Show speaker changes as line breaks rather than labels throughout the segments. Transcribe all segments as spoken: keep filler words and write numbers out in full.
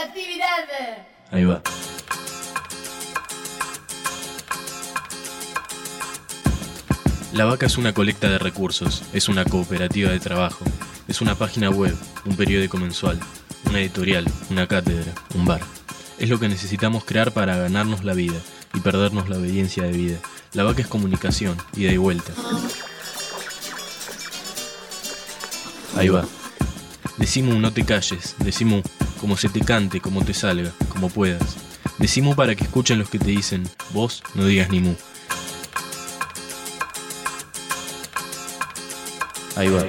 actividad.
Ahí va. La Vaca es una colecta de recursos, es una cooperativa de trabajo, es una página web, un periódico mensual, una editorial, una cátedra, un bar. Es lo que necesitamos crear para ganarnos la vida y perdernos la obediencia de vida. La Vaca es comunicación, ida y vuelta. Ahí va. Decimu, no te calles, decimu, como se te cante, como te salga, como puedas. Decimu para que escuchen los que te dicen, vos no digas ni mu. Ahí va.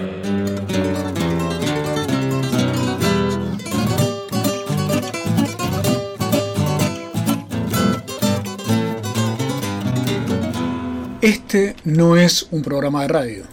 Este no es un programa de radio.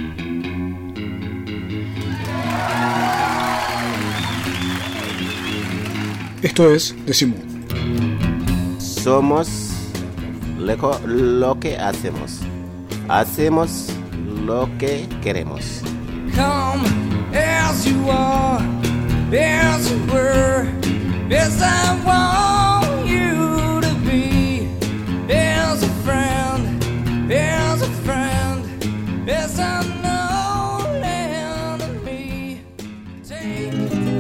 Esto es Decimu.
Somos lo, lo que hacemos. Hacemos lo que queremos.
Come as you are, as you were, as I want you to be, as a friend, as a friend, as I know and me. Take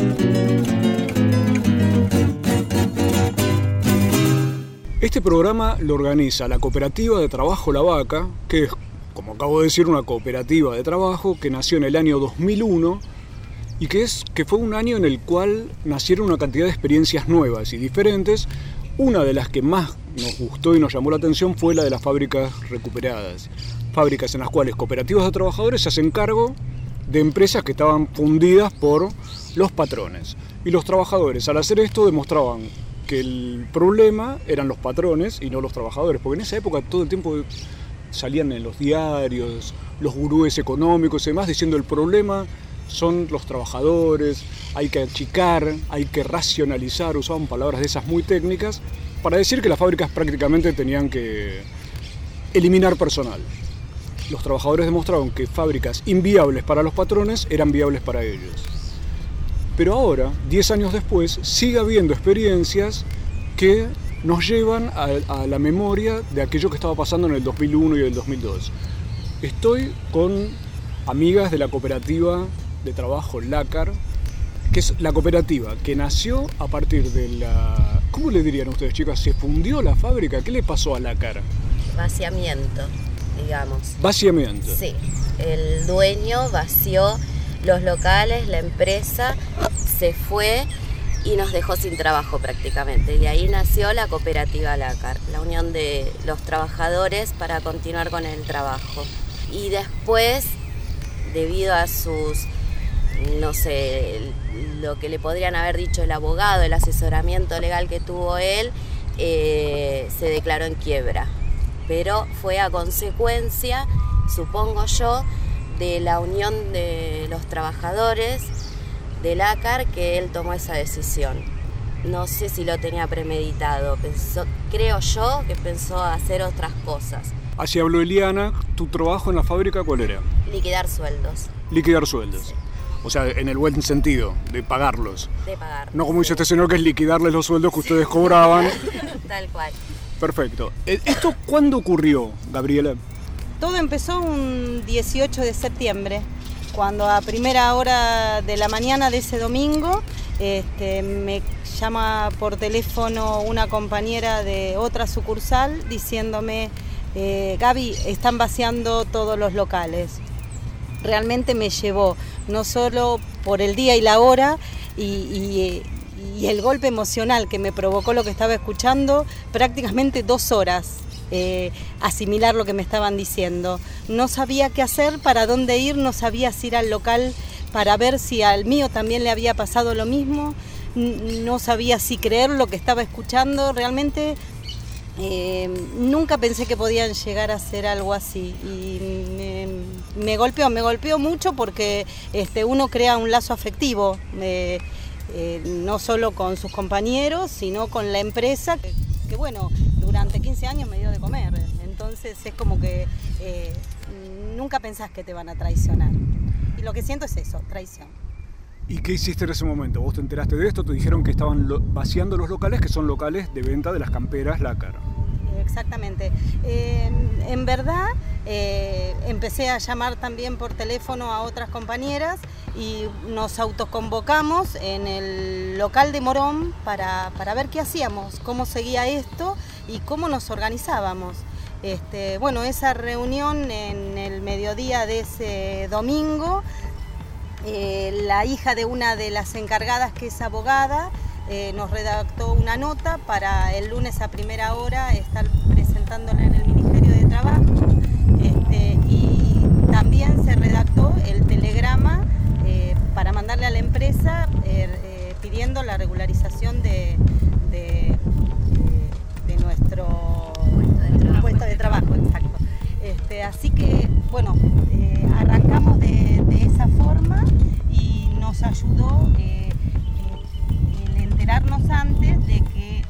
Este programa lo organiza la Cooperativa de Trabajo La Vaca, que es, como acabo de decir, una cooperativa de trabajo que nació en el año dos mil uno y que, es, que fue un año en el cual nacieron una cantidad de experiencias nuevas y diferentes. Una de las que más nos gustó y nos llamó la atención fue la de las fábricas recuperadas. Fábricas en las cuales cooperativas de trabajadores se hacen cargo de empresas que estaban fundidas por los patrones. Y los trabajadores, al hacer esto, demostraban que el problema eran los patrones y no los trabajadores, porque en esa época todo el tiempo salían en los diarios los gurúes económicos y demás diciendo el problema son los trabajadores, hay que achicar, hay que racionalizar, usaban palabras de esas muy técnicas para decir que las fábricas prácticamente tenían que eliminar personal. Los trabajadores demostraron que fábricas inviables para los patrones eran viables para ellos. Pero ahora, diez años después, sigue habiendo experiencias que nos llevan a, a la memoria de aquello que estaba pasando en el dos mil uno y el dos mil dos. Estoy con amigas de la cooperativa de trabajo LACAR, que es la cooperativa que nació a partir de la... ¿Cómo le dirían ustedes, chicas? ¿Se fundió la fábrica? ¿Qué le pasó a LACAR?
Vaciamiento, digamos.
Vaciamiento.
Sí, el dueño vació los locales, la empresa se fue y nos dejó sin trabajo prácticamente. Y ahí nació la cooperativa LACAR, la unión de los trabajadores para continuar con el trabajo. Y después, debido a sus, no sé, lo que le podrían haber dicho el abogado, el asesoramiento legal que tuvo él, eh, se declaró en quiebra. Pero fue a consecuencia, supongo yo, de la unión de los trabajadores de LACAR que él tomó esa decisión. No sé si lo tenía premeditado, pensó, creo yo que pensó hacer otras cosas.
Así habló Eliana. ¿Tu trabajo en la fábrica cuál era?
Liquidar sueldos.
Liquidar sueldos.
Sí.
O sea, en el buen sentido, de pagarlos.
De pagar.
No como dice
sí.
este señor que es liquidarles los sueldos que ustedes cobraban.
Tal cual.
Perfecto. ¿Esto cuándo ocurrió, Gabriela?
Todo empezó un dieciocho de septiembre, cuando a primera hora de la mañana de ese domingo este, me llama por teléfono una compañera de otra sucursal diciéndome eh, Gaby, están vaciando todos los locales. Realmente me llevó, no solo por el día y la hora y, y, y el golpe emocional que me provocó lo que estaba escuchando, prácticamente dos horas. Eh, asimilar lo que me estaban diciendo. No sabía qué hacer, para dónde ir, no sabía si ir al local para ver si al mío también le había pasado lo mismo, no sabía si creer lo que estaba escuchando. Realmente eh, nunca pensé que podían llegar a hacer algo así y me, me golpeó, me golpeó mucho porque este, uno crea un lazo afectivo, eh, eh, no solo con sus compañeros, sino con la empresa, que, que bueno, durante quince años me dio de comer, entonces es como que eh, nunca pensás que te van a traicionar. Y lo que siento es eso, traición.
¿Y qué hiciste en ese momento? ¿Vos te enteraste de esto? Te dijeron que estaban lo- vaciando los locales, que son locales de venta de las camperas Lácar.
Exactamente. Eh, en verdad, eh, empecé a llamar también por teléfono a otras compañeras y nos autoconvocamos en el local de Morón para, para ver qué hacíamos, cómo seguía esto y cómo nos organizábamos. Este, bueno, esa reunión en el mediodía de ese domingo, eh, la hija de una de las encargadas, que es abogada, Eh, nos redactó una nota para el lunes a primera hora estar presentándola en el Ministerio de Trabajo, este, y también se redactó el telegrama eh, para mandarle a la empresa eh, eh, pidiendo la regularización de, de, de, de nuestro puesto de trabajo, puesto de trabajo exacto. Este, así que, bueno, eh, arrancamos de, de esa forma y nos ayudó eh, enterarnos antes de que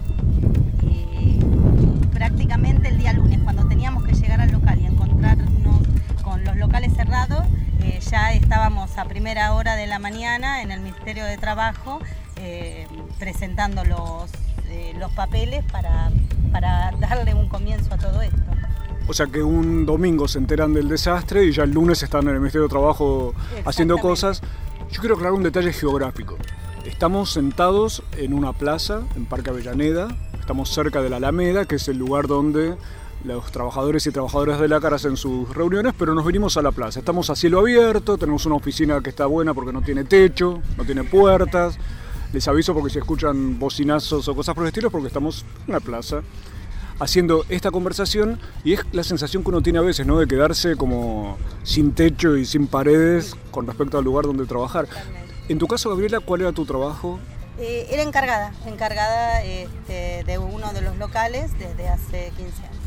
eh, prácticamente el día lunes, cuando teníamos que llegar al local y encontrarnos con los locales cerrados, eh, ya estábamos a primera hora de la mañana en el Ministerio de Trabajo eh, presentando los, eh, los papeles para, para darle un comienzo a todo esto.
O sea que un domingo se enteran del desastre y ya el lunes están en el Ministerio de Trabajo haciendo cosas. Yo quiero aclarar un detalle geográfico. Estamos sentados en una plaza, en Parque Avellaneda, estamos cerca de la Alameda, que es el lugar donde los trabajadores y trabajadoras de Lácar hacen sus reuniones, pero nos venimos a la plaza. Estamos a cielo abierto, tenemos una oficina que está buena porque no tiene techo, no tiene puertas. Les aviso porque si escuchan bocinazos o cosas por el estilo, porque estamos en la plaza haciendo esta conversación, y es la sensación que uno tiene a veces, ¿no?, de quedarse como sin techo y sin paredes con respecto al lugar donde trabajar. En tu caso, Gabriela, ¿cuál era tu trabajo?
Eh, era encargada, encargada este, de uno de los locales desde hace quince años.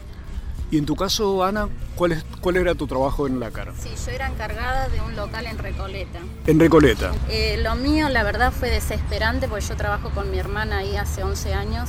Y en tu caso, Ana, ¿cuál, es, cuál era tu trabajo en Lácar?
Sí, yo era encargada de un local en Recoleta.
En Recoleta.
Eh, lo mío, la verdad, fue desesperante porque yo trabajo con mi hermana ahí hace once años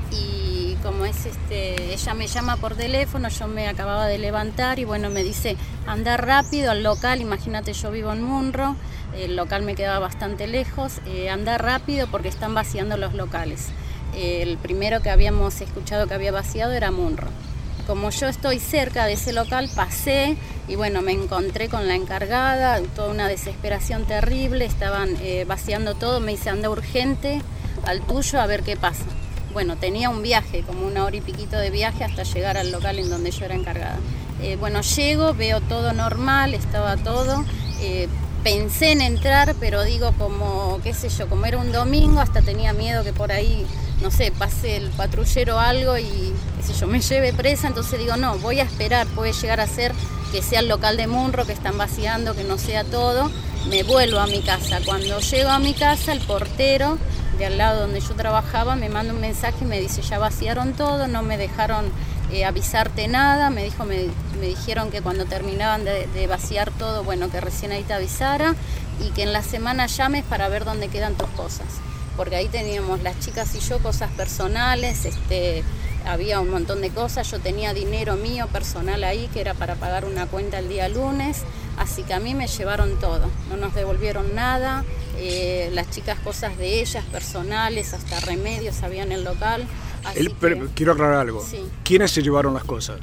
y como es este, ella me llama por teléfono, yo me acababa de levantar y bueno, me dice, anda rápido al local, imagínate, yo vivo en Munro, el local me quedaba bastante lejos, eh, anda rápido porque están vaciando los locales. Eh, el primero que habíamos escuchado que había vaciado era Munro. Como yo estoy cerca de ese local, pasé y bueno, me encontré con la encargada, toda una desesperación terrible, estaban eh, vaciando todo, me dice, anda urgente al tuyo a ver qué pasa. Bueno, tenía un viaje, como una hora y piquito de viaje hasta llegar al local en donde yo era encargada. Eh, bueno, llego, veo todo normal, estaba todo. Eh, pensé en entrar, pero digo como, qué sé yo, como era un domingo, hasta tenía miedo que por ahí, no sé, pase el patrullero o algo y, qué sé yo, me lleve presa. Entonces digo, no, voy a esperar, puede llegar a ser que sea el local de Munro que están vaciando, que no sea todo. Me vuelvo a mi casa. Cuando llego a mi casa, el portero de al lado donde yo trabajaba me manda un mensaje y me dice, ya vaciaron todo, no me dejaron eh, avisarte nada, me dijo, me, me dijeron que cuando terminaban de, de vaciar todo, bueno, que recién ahí te avisara y que en la semana llames para ver dónde quedan tus cosas, porque ahí teníamos las chicas y yo cosas personales, este, había un montón de cosas, yo tenía dinero mío personal ahí que era para pagar una cuenta el día lunes, así que a mí me llevaron todo, no nos devolvieron nada. Eh, las chicas cosas de ellas, personales, hasta remedios había en el local. Así
El, pero,
que,
quiero aclarar algo.
Sí.
¿Quiénes se llevaron las cosas?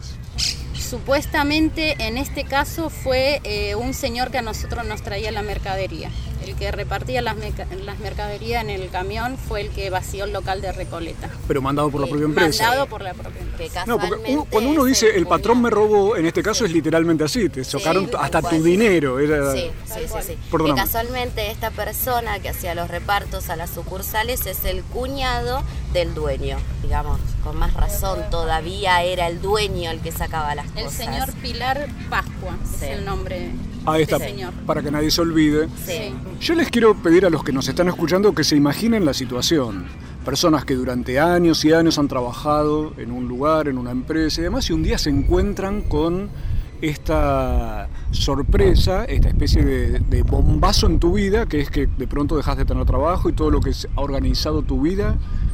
Supuestamente en este caso fue eh, un señor que a nosotros nos traía la mercadería. El que repartía las, meca- las mercaderías en el camión fue el que vació el local de Recoleta.
Pero mandado por la
Eh,
propia empresa.
Mandado por la propia empresa.
No, porque uno- cuando uno dice el patrón me robó, en este caso es literalmente así, te sacaron
Sí,
hasta
tal
tu
cual.
dinero. Era...
Sí, sí, sí, sí.
Perdóname.
Que casualmente esta persona que hacía los repartos a las sucursales es el cuñado del dueño, digamos, con más razón todavía era el dueño el que sacaba las
El
cosas.
señor Pilar Pascua,
Sí.
es el nombre
Ahí está,
del señor.
para que nadie se olvide.
Sí.
Yo les quiero pedir a los que nos están escuchando que se imaginen la situación. Personas que durante años y años han trabajado en un lugar, en una empresa y demás, y un día se encuentran con esta sorpresa, esta especie de, de bombazo en tu vida, que es que de pronto dejas de tener trabajo y todo lo que ha organizado tu vida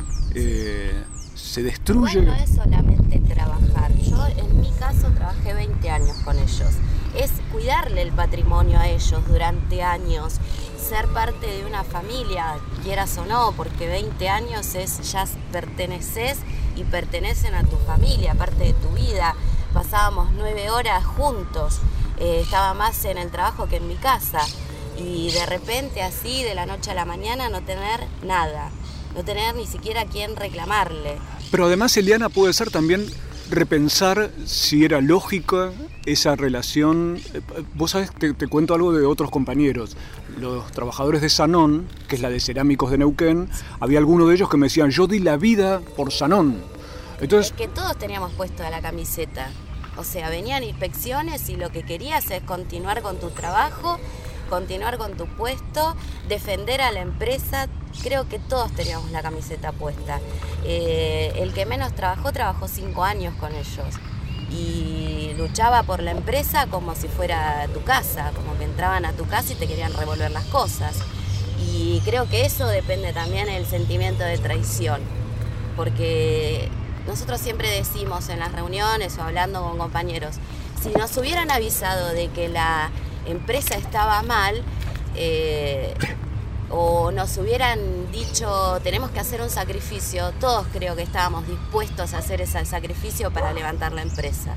eh, se destruye.
Igual no es solamente trabajar. Yo en mi caso trabajé veinte años con ellos es cuidarle el patrimonio a ellos durante años, ser parte de una familia, quieras o no, porque veinte años es ya perteneces y pertenecen a tu familia, parte de tu vida. Pasábamos nueve horas juntos, eh, estaba más en el trabajo que en mi casa, y de repente así, de la noche a la mañana, no tener nada, no tener ni siquiera a quién reclamarle.
Pero además, Eliana, puede ser también repensar si era lógica esa relación. Vos sabés, te, te cuento algo de otros compañeros. Los trabajadores de Sanón, que es la de Cerámicos de Neuquén, había algunos de ellos que me decían, yo di la vida por Sanón. Entonces,
es que todos teníamos puesto la camiseta. O sea, venían inspecciones y lo que querías es continuar con tu trabajo, continuar con tu puesto, defender a la empresa. Creo que todos teníamos la camiseta puesta. Eh, el que menos trabajó, trabajó cinco años con ellos. Y luchaba por la empresa como si fuera tu casa, como que entraban a tu casa y te querían revolver las cosas. Y creo que eso depende también del sentimiento de traición. Porque nosotros siempre decimos en las reuniones o hablando con compañeros, si nos hubieran avisado de que la empresa estaba mal, eh, o nos hubieran dicho tenemos que hacer un sacrificio, todos creo que estábamos dispuestos a hacer ese sacrificio para levantar la empresa.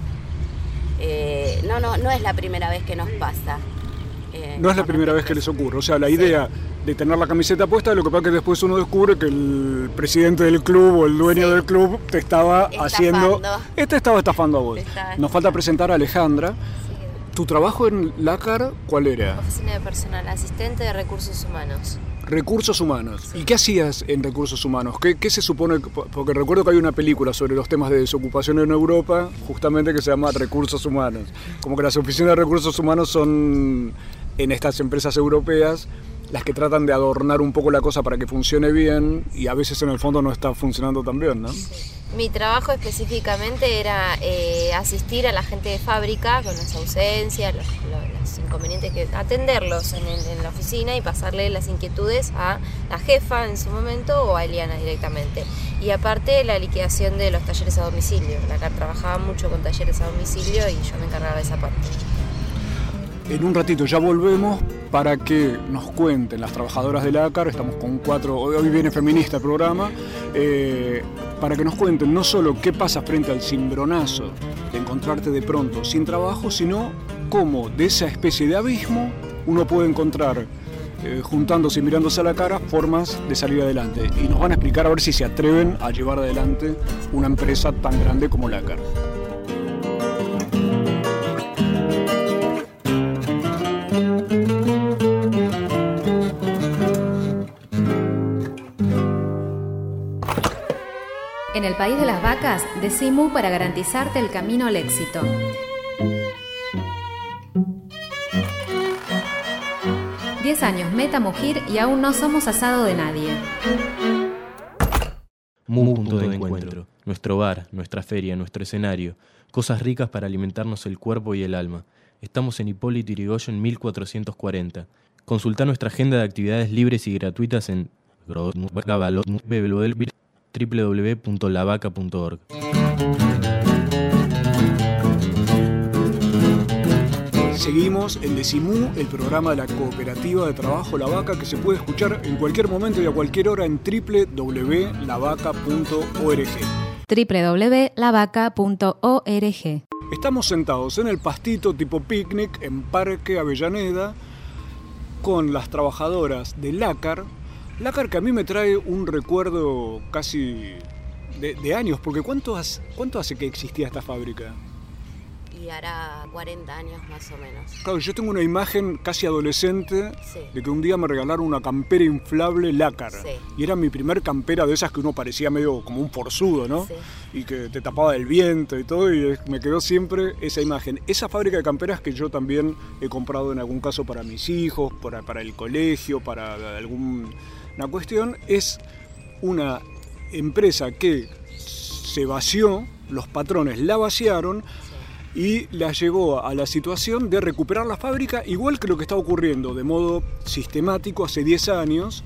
Eh, no, no, no es la primera vez que nos pasa. Eh,
no es la primera vez que les ocurre. O sea, la idea sí. de tener la camiseta puesta, lo que pasa es que después uno descubre que el presidente del club o el dueño sí. del club te estaba estafando. haciendo... Este estaba estafando a vos. Estaba Nos falta presentar a Alejandra. ¿Tu trabajo en Lácar cuál era?
Oficina de personal, asistente de recursos humanos.
Recursos humanos. Sí. ¿Y qué hacías en recursos humanos? ¿Qué, ¿Qué se supone? Porque recuerdo que hay una película sobre los temas de desocupación en Europa, justamente que se llama Recursos Humanos. Como que las oficinas de recursos humanos son, en estas empresas europeas, las que tratan de adornar un poco la cosa para que funcione bien y a veces en el fondo no está funcionando tan bien, ¿no?
Sí. Mi trabajo específicamente era eh, asistir a la gente de fábrica con las ausencias, los, los, los inconvenientes, que atenderlos en, el, en la oficina y pasarle las inquietudes a la jefa en su momento o a Eliana directamente. Y aparte la liquidación de los talleres a domicilio. La Lácar trabajaba mucho con talleres a domicilio y yo me encargaba de esa parte.
En un ratito ya volvemos para que nos cuenten las trabajadoras de Lácar. Estamos con cuatro, hoy viene feminista el programa, eh, para que nos cuenten no solo qué pasa frente al cimbronazo de encontrarte de pronto sin trabajo, sino cómo de esa especie de abismo uno puede encontrar, eh, juntándose y mirándose a la cara, formas de salir adelante. Y nos van a explicar a ver si se atreven a llevar adelante una empresa tan grande como Lácar.
En el país de las vacas, decimos para garantizarte el camino al éxito. Diez años Meta Mugir y aún no somos asado de nadie.
Mu, punto de encuentro. Nuestro bar, nuestra feria, nuestro escenario. Cosas ricas para alimentarnos el cuerpo y el alma. Estamos en Hipólito Yrigoyen mil cuatrocientos cuarenta. Consulta nuestra agenda de actividades libres y gratuitas en doble u doble u doble u punto la vaca punto org.
Seguimos en Decimú, el programa de la cooperativa de trabajo La Vaca, que se puede escuchar en cualquier momento y a cualquier hora en doble u doble u doble u punto la vaca punto org.
doble u doble u doble u punto la vaca punto org.
Estamos sentados en el pastito tipo picnic en Parque Avellaneda con las trabajadoras de Lácar. Lácar, que a mí me trae un recuerdo casi de, de años, porque ¿cuánto hace, ¿cuánto hace que existía esta fábrica?
Y hará cuarenta años más o menos.
Claro, yo tengo una imagen casi adolescente
sí.
de que un día me regalaron una campera inflable Lácar.
Sí.
Y era mi primer campera de esas que uno parecía medio como un forzudo, ¿no?
Sí.
Y que te tapaba del viento y todo, y me quedó siempre esa imagen. Esa fábrica de camperas que yo también he comprado en algún caso para mis hijos, para, para el colegio, para algún... Una cuestión es una empresa que se vació, los patrones la vaciaron y la llevó a la situación de recuperar la fábrica, igual que lo que está ocurriendo de modo sistemático hace diez años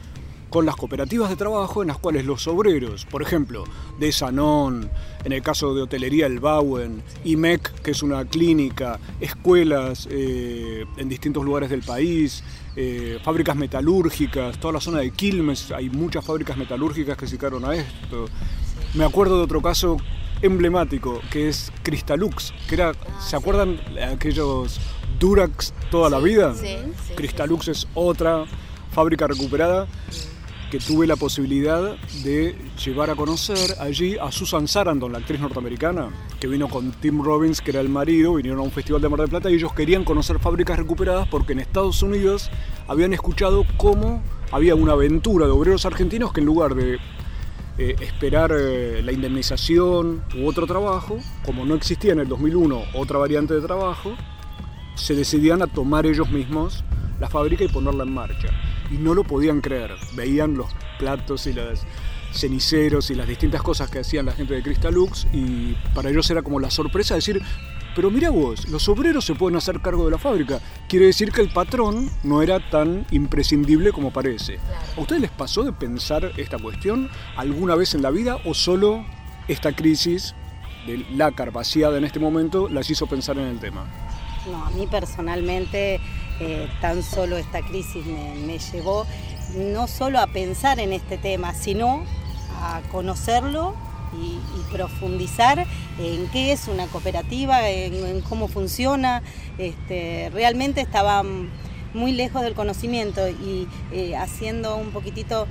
con las cooperativas de trabajo en las cuales los obreros, por ejemplo, de Sanón, en el caso de hotelería El Bauen, I M E C, que es una clínica, escuelas eh, en distintos lugares del país, eh, fábricas metalúrgicas, toda la zona de Quilmes, hay muchas fábricas metalúrgicas que se dedicaron a esto. Me acuerdo de otro caso emblemático, que es Cristalux, que era, ¿se acuerdan aquellos Durax toda la vida?
Sí, sí,
Cristalux es otra fábrica recuperada que tuve la posibilidad de llevar a conocer allí a Susan Sarandon, la actriz norteamericana, que vino con Tim Robbins, que era el marido, vinieron a un festival de Mar del Plata y ellos querían conocer fábricas recuperadas porque en Estados Unidos habían escuchado cómo había una aventura de obreros argentinos que en lugar de eh, esperar eh, la indemnización u otro trabajo, como no existía en el dos mil uno otra variante de trabajo, se decidían a tomar ellos mismos la fábrica y ponerla en marcha. Y no lo podían creer. Veían los platos y los ceniceros y las distintas cosas que hacían la gente de Cristalux y para ellos era como la sorpresa de decir, pero mira vos, los obreros se pueden hacer cargo de la fábrica. Quiere decir que el patrón no era tan imprescindible como parece. ¿A ustedes les pasó de pensar esta cuestión alguna vez en la vida o solo esta crisis de Lácar vaciada en este momento las hizo pensar en el tema?
No, a mí personalmente eh, tan solo esta crisis me, me llevó no solo a pensar en este tema, sino a conocerlo y, y profundizar en qué es una cooperativa, en, en cómo funciona. Este, realmente estaba muy lejos del conocimiento y eh, haciendo un poquitito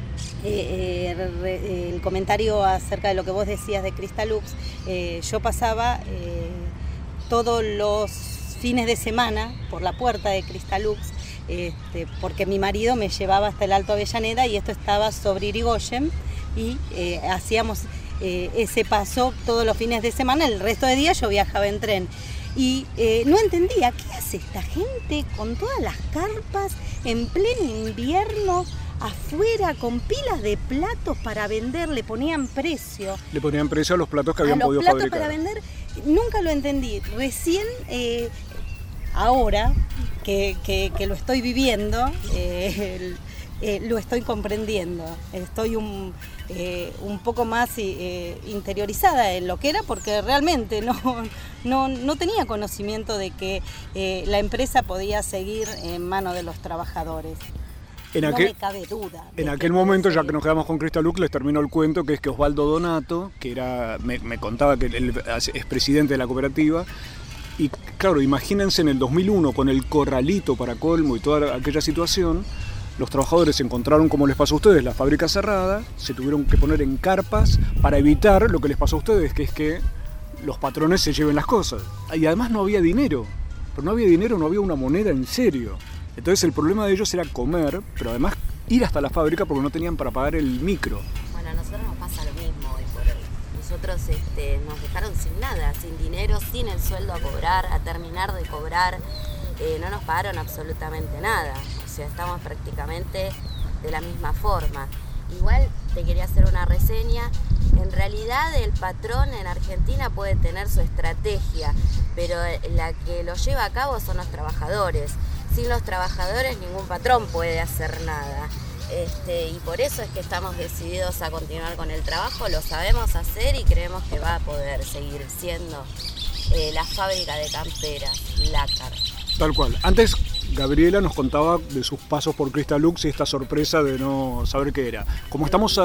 eh, eh, re, el comentario acerca de lo que vos decías de Cristalux, eh, yo pasaba eh, todos los fines de semana por la puerta de Cristalux, este, porque mi marido me llevaba hasta el Alto Avellaneda y esto estaba sobre Irigoyen y eh, hacíamos eh, ese paso todos los fines de semana, el resto de días yo viajaba en tren. Y eh, no entendía, ¿qué hace esta gente con todas las carpas en pleno invierno, afuera, con pilas de platos para vender? Le ponían precio.
Le ponían precio a los platos que habían
a los
podido
platos
fabricar.
Para vender, nunca lo entendí. Recién, eh, ahora que, que, que lo estoy viviendo, eh, el, eh, lo estoy comprendiendo. Estoy un, eh, un poco más eh, interiorizada en lo que era, porque realmente no, no, no tenía conocimiento de que eh, la empresa podía seguir en manos de los trabajadores.
En
no
aquel,
me cabe duda.
En aquel momento, ya que nos quedamos con Cristalux, les termino el cuento, que es que Osvaldo Donato, que era, me, me contaba que él es presidente de la cooperativa, y claro, imagínense en el dos mil uno, con el corralito para colmo y toda aquella situación, los trabajadores se encontraron, como les pasó a ustedes, la fábrica cerrada, se tuvieron que poner en carpas para evitar lo que les pasó a ustedes, que es que los patrones se lleven las cosas. Y además no había dinero, pero no había dinero, no había una moneda en serio. Entonces el problema de ellos era comer, pero además ir hasta la fábrica porque no tenían para pagar el micro.
Bueno, a nosotros nos pasa lo mismo hoy por hoy. Nosotros este, nos dejaron sin nada, sin dinero, sin el sueldo a cobrar, a terminar de cobrar. Eh, no nos pagaron absolutamente nada. O sea, estamos prácticamente de la misma forma. Igual te quería hacer una reseña. En realidad el patrón en Argentina puede tener su estrategia, pero la que lo lleva a cabo son los trabajadores. Sin los trabajadores ningún patrón puede hacer nada. Este, y por eso es que estamos decididos a continuar con el trabajo, lo sabemos hacer y creemos que va a poder seguir siendo eh, la fábrica de camperas, Lácar.
Tal cual. Antes Gabriela nos contaba de sus pasos por Cristalux y esta sorpresa de no saber qué era. Como estamos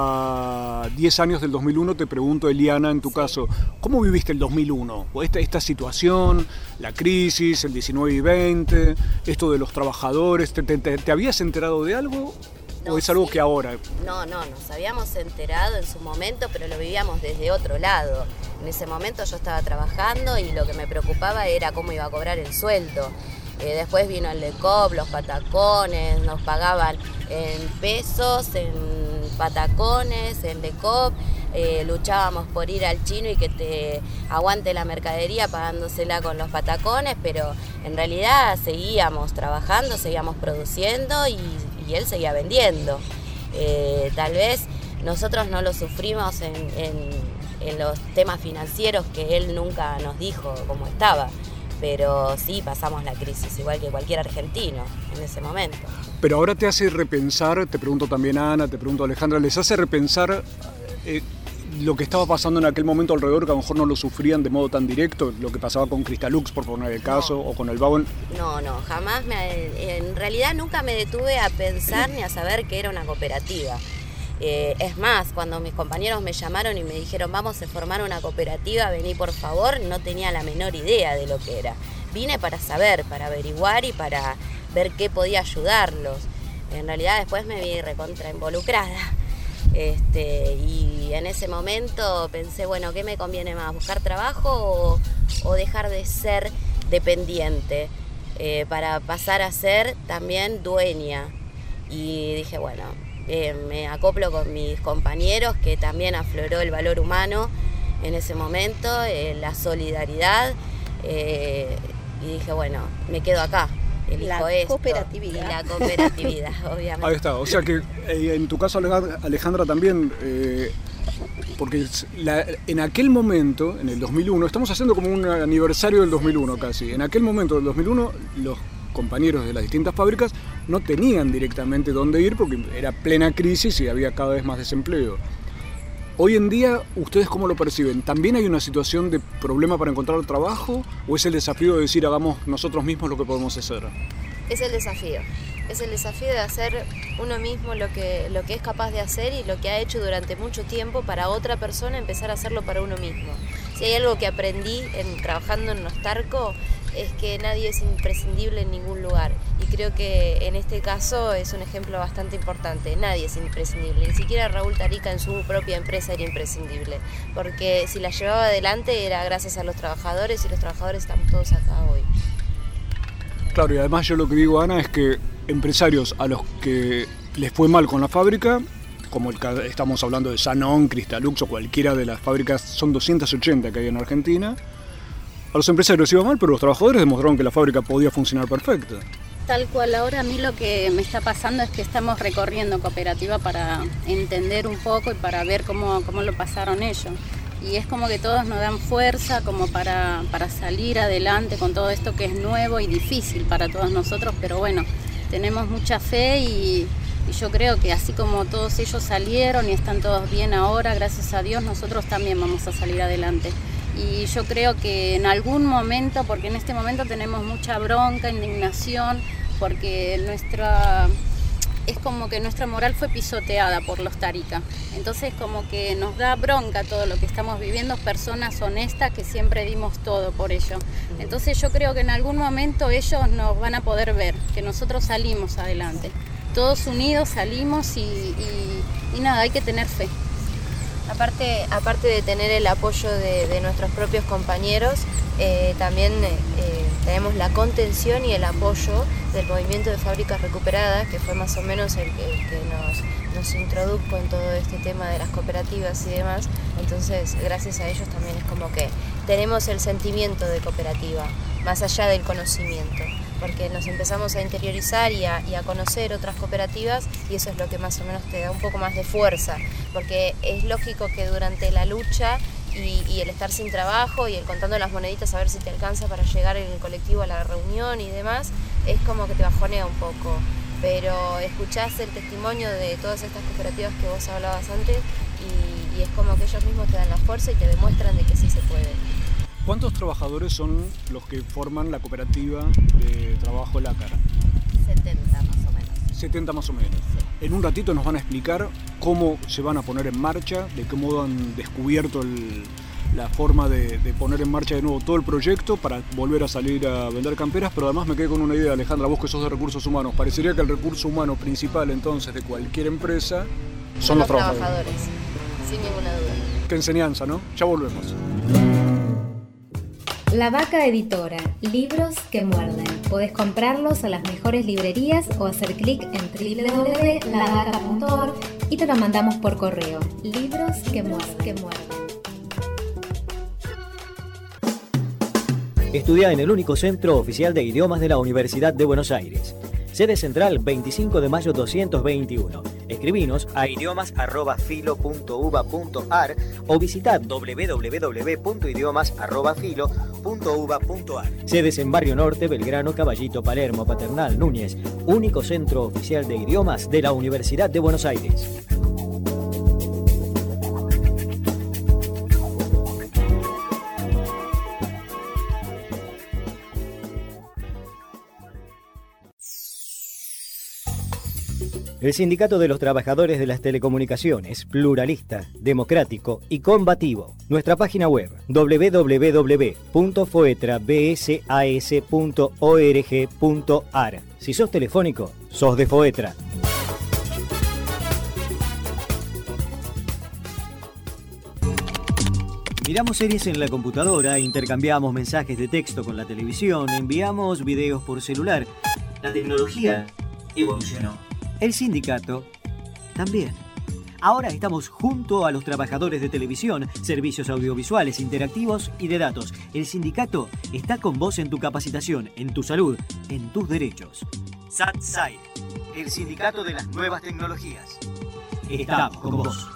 a diez años del dos mil uno, te pregunto, Eliana, en tu sí. caso, ¿cómo viviste el dos mil uno? Esta, esta situación, la crisis, el diecinueve y veinte, esto de los trabajadores, ¿te, te, te habías enterado de algo? No, ¿o es algo sí. que ahora?
No, no, nos habíamos enterado en su momento, pero lo vivíamos desde otro lado. En ese momento yo estaba trabajando y lo que me preocupaba era cómo iba a cobrar el sueldo. Eh, después vino el D E C O P, los patacones, nos pagaban en pesos, en patacones, en D E C O P. Eh, luchábamos por ir al chino y que te aguante la mercadería pagándosela con los patacones, pero en realidad seguíamos trabajando, seguíamos produciendo y, y él seguía vendiendo. Eh, tal vez nosotros no lo sufrimos en, en, en los temas financieros, que él nunca nos dijo cómo estaba, pero sí pasamos la crisis, igual que cualquier argentino en ese momento.
Pero ahora te hace repensar, te pregunto también a Ana, te pregunto a Alejandra, ¿les hace repensar eh, lo que estaba pasando en aquel momento alrededor, que a lo mejor no lo sufrían de modo tan directo, lo que pasaba con Cristalux, por poner el caso, no. o con el Bauern?
No, no, jamás, me, en realidad nunca me detuve a pensar ni a saber que era una cooperativa. Eh, es más, cuando mis compañeros me llamaron y me dijeron vamos a formar una cooperativa, vení por favor, no tenía la menor idea de lo que era. Vine para saber, para averiguar y para ver qué podía ayudarlos. En realidad después me vi recontra involucrada. Este, y en ese momento pensé, bueno, ¿qué me conviene más? ¿Buscar trabajo o, o dejar de ser dependiente eh, para pasar a ser también dueña? Y dije, bueno, eh, me acoplo con mis compañeros, que también afloró el valor humano en ese momento, eh, la solidaridad, eh, y dije, bueno, me quedo acá.
La
esto,
cooperatividad.
Y la cooperatividad, obviamente.
Ahí está, o sea que eh, en tu caso, Alejandra, también, eh, porque la, en aquel momento, en el dos mil uno, estamos haciendo como un aniversario del dos mil uno casi, en aquel momento del dos mil uno los compañeros de las distintas fábricas no tenían directamente dónde ir porque era plena crisis y había cada vez más desempleo. Hoy en día, ¿ustedes cómo lo perciben? ¿También hay una situación de problema para encontrar trabajo o es el desafío de decir hagamos nosotros mismos lo que podemos hacer?
Es el desafío, es el desafío de hacer uno mismo lo que, lo que es capaz de hacer y lo que ha hecho durante mucho tiempo para otra persona, empezar a hacerlo para uno mismo. Si hay algo que aprendí en, trabajando en Nostarco, es que nadie es imprescindible en ningún lugar, y creo que en este caso es un ejemplo bastante importante. Nadie es imprescindible, ni siquiera Raúl Tarica en su propia empresa era imprescindible, porque si la llevaba adelante era gracias a los trabajadores, y los trabajadores estamos todos acá hoy.
Claro, y además yo lo que digo, Ana, es que empresarios a los que les fue mal con la fábrica, como el, estamos hablando de Sanón, Cristalux o cualquiera de las fábricas, son doscientas ochenta que hay en Argentina. A los empresarios iba mal, pero los trabajadores demostraron que la fábrica podía funcionar perfecto.
Tal cual, ahora a mí lo que me está pasando es que estamos recorriendo cooperativa para entender un poco y para ver cómo, cómo lo pasaron ellos. Y es como que todos nos dan fuerza como para, para salir adelante con todo esto que es nuevo y difícil para todos nosotros, pero bueno, tenemos mucha fe y, y yo creo que así como todos ellos salieron y están todos bien ahora, gracias a Dios, nosotros también vamos a salir adelante. Y yo creo que en algún momento, porque en este momento tenemos mucha bronca, indignación, porque nuestra, es como que nuestra moral fue pisoteada por los Tarica. Entonces como que nos da bronca todo lo que estamos viviendo, personas honestas que siempre dimos todo por ello. Entonces yo creo que en algún momento ellos nos van a poder ver, que nosotros salimos adelante. Todos unidos salimos y, y, y nada, hay que tener fe.
Aparte, aparte de tener el apoyo de, de nuestros propios compañeros, eh, también eh, tenemos la contención y el apoyo del movimiento de fábricas recuperadas, que fue más o menos el que, el que nos, nos introdujo en todo este tema de las cooperativas y demás. Entonces, gracias a ellos también es como que tenemos el sentimiento de cooperativa, más allá del conocimiento, porque nos empezamos a interiorizar y a, y a conocer otras cooperativas, y eso es lo que más o menos te da un poco más de fuerza, porque es lógico que durante la lucha y, y el estar sin trabajo y el contando las moneditas a ver si te alcanza para llegar en el colectivo a la reunión y demás, es como que te bajonea un poco, pero escuchás el testimonio de todas estas cooperativas que vos hablabas antes y, y es como que ellos mismos te dan la fuerza y te demuestran de que sí se puede.
¿Cuántos trabajadores son los que forman la cooperativa de trabajo Lácara?
setenta más o menos.
setenta más o menos. Sí. En un ratito nos van a explicar cómo se van a poner en marcha, de qué modo han descubierto el, la forma de, de poner en marcha de nuevo todo el proyecto para volver a salir a vender camperas, pero además me quedé con una idea, Alejandra, vos que sos de recursos humanos, parecería que el recurso humano principal entonces de cualquier empresa son, son los, los trabajadores.
trabajadores. Sin ninguna duda.
Qué enseñanza, ¿no? Ya volvemos.
La Vaca Editora, libros que muerden. Podés comprarlos a las mejores librerías o hacer clic en doble u doble u doble u punto la vaca punto org y te lo mandamos por correo. Libros que muerden. Que muerden.
Estudia en el único centro oficial de idiomas de la Universidad de Buenos Aires. Sede central veinticinco de mayo doscientos veintiuno. Escribinos a idiomas arroba filo punto uva punto ar o visita doble u doble u doble u punto idiomas arroba filo punto uva punto ar. Sedes en Barrio Norte, Belgrano, Caballito, Palermo, Paternal, Núñez. Único centro oficial de idiomas de la Universidad de Buenos Aires. El Sindicato de los Trabajadores de las Telecomunicaciones, pluralista, democrático y combativo. Nuestra página web doble u doble u doble u punto foetrabsas punto org punto ar. Si sos telefónico, sos de Foetra. Miramos series en la computadora, intercambiamos mensajes de texto con la televisión, enviamos videos por celular. La tecnología evolucionó. El sindicato también. Ahora estamos junto a los trabajadores de televisión, servicios audiovisuales, interactivos y de datos. El sindicato está con vos en tu capacitación, en tu salud, en tus derechos. SatSai, el sindicato de las nuevas tecnologías. Estamos con vos.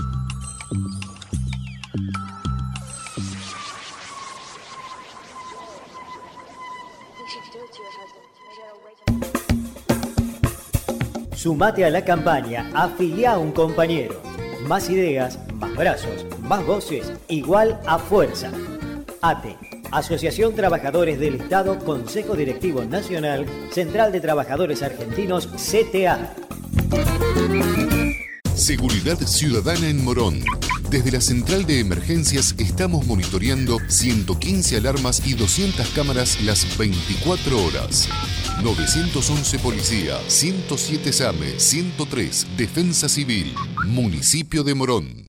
Sumate a la campaña, afiliá a un compañero. Más ideas, más brazos, más voces, igual a fuerza. A T E, Asociación Trabajadores del Estado, Consejo Directivo Nacional, Central de Trabajadores Argentinos, C T A.
Seguridad Ciudadana en Morón. Desde la Central de Emergencias estamos monitoreando ciento quince alarmas y doscientas cámaras las veinticuatro horas. novecientos once Policía, ciento siete SAME, ciento tres Defensa Civil, Municipio de Morón.